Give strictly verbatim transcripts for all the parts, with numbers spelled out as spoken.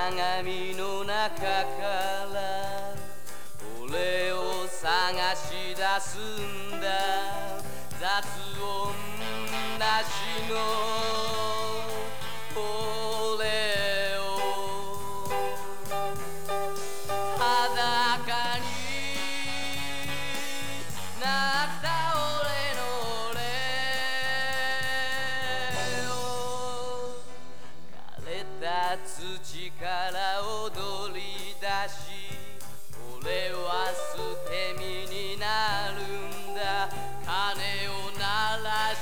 鏡の中から俺を探し出すんだ。雑音なしの俺を裸になった俺の俺を枯れた土から踊り出し俺は捨て身になるんだ。鐘を鳴ら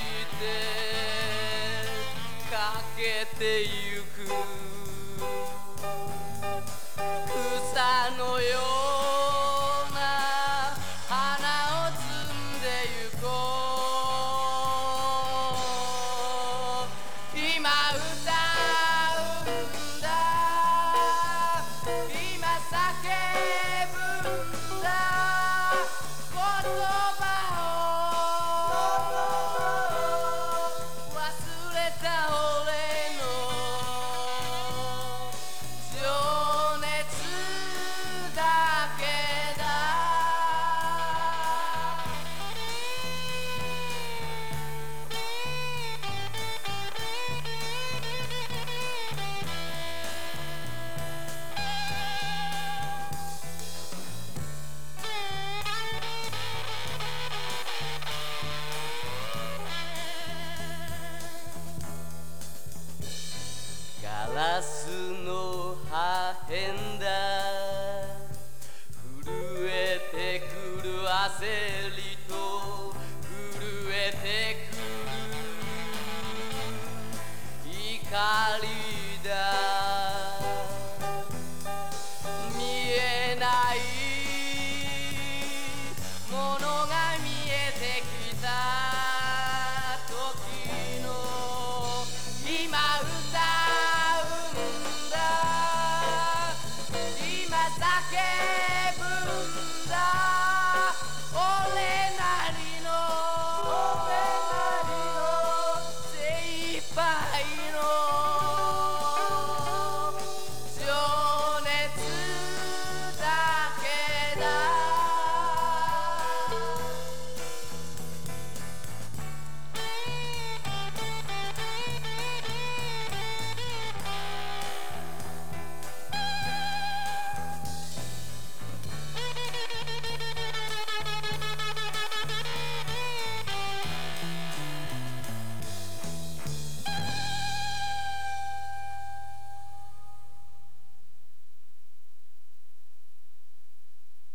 してかけてゆく草のような花を摘んでゆこう。今歌うんだ今叫ぶんだ言葉を忘れた俺の情熱だけだ。ガラスの破片だ震えてくる焦りと震えてくる怒りだ。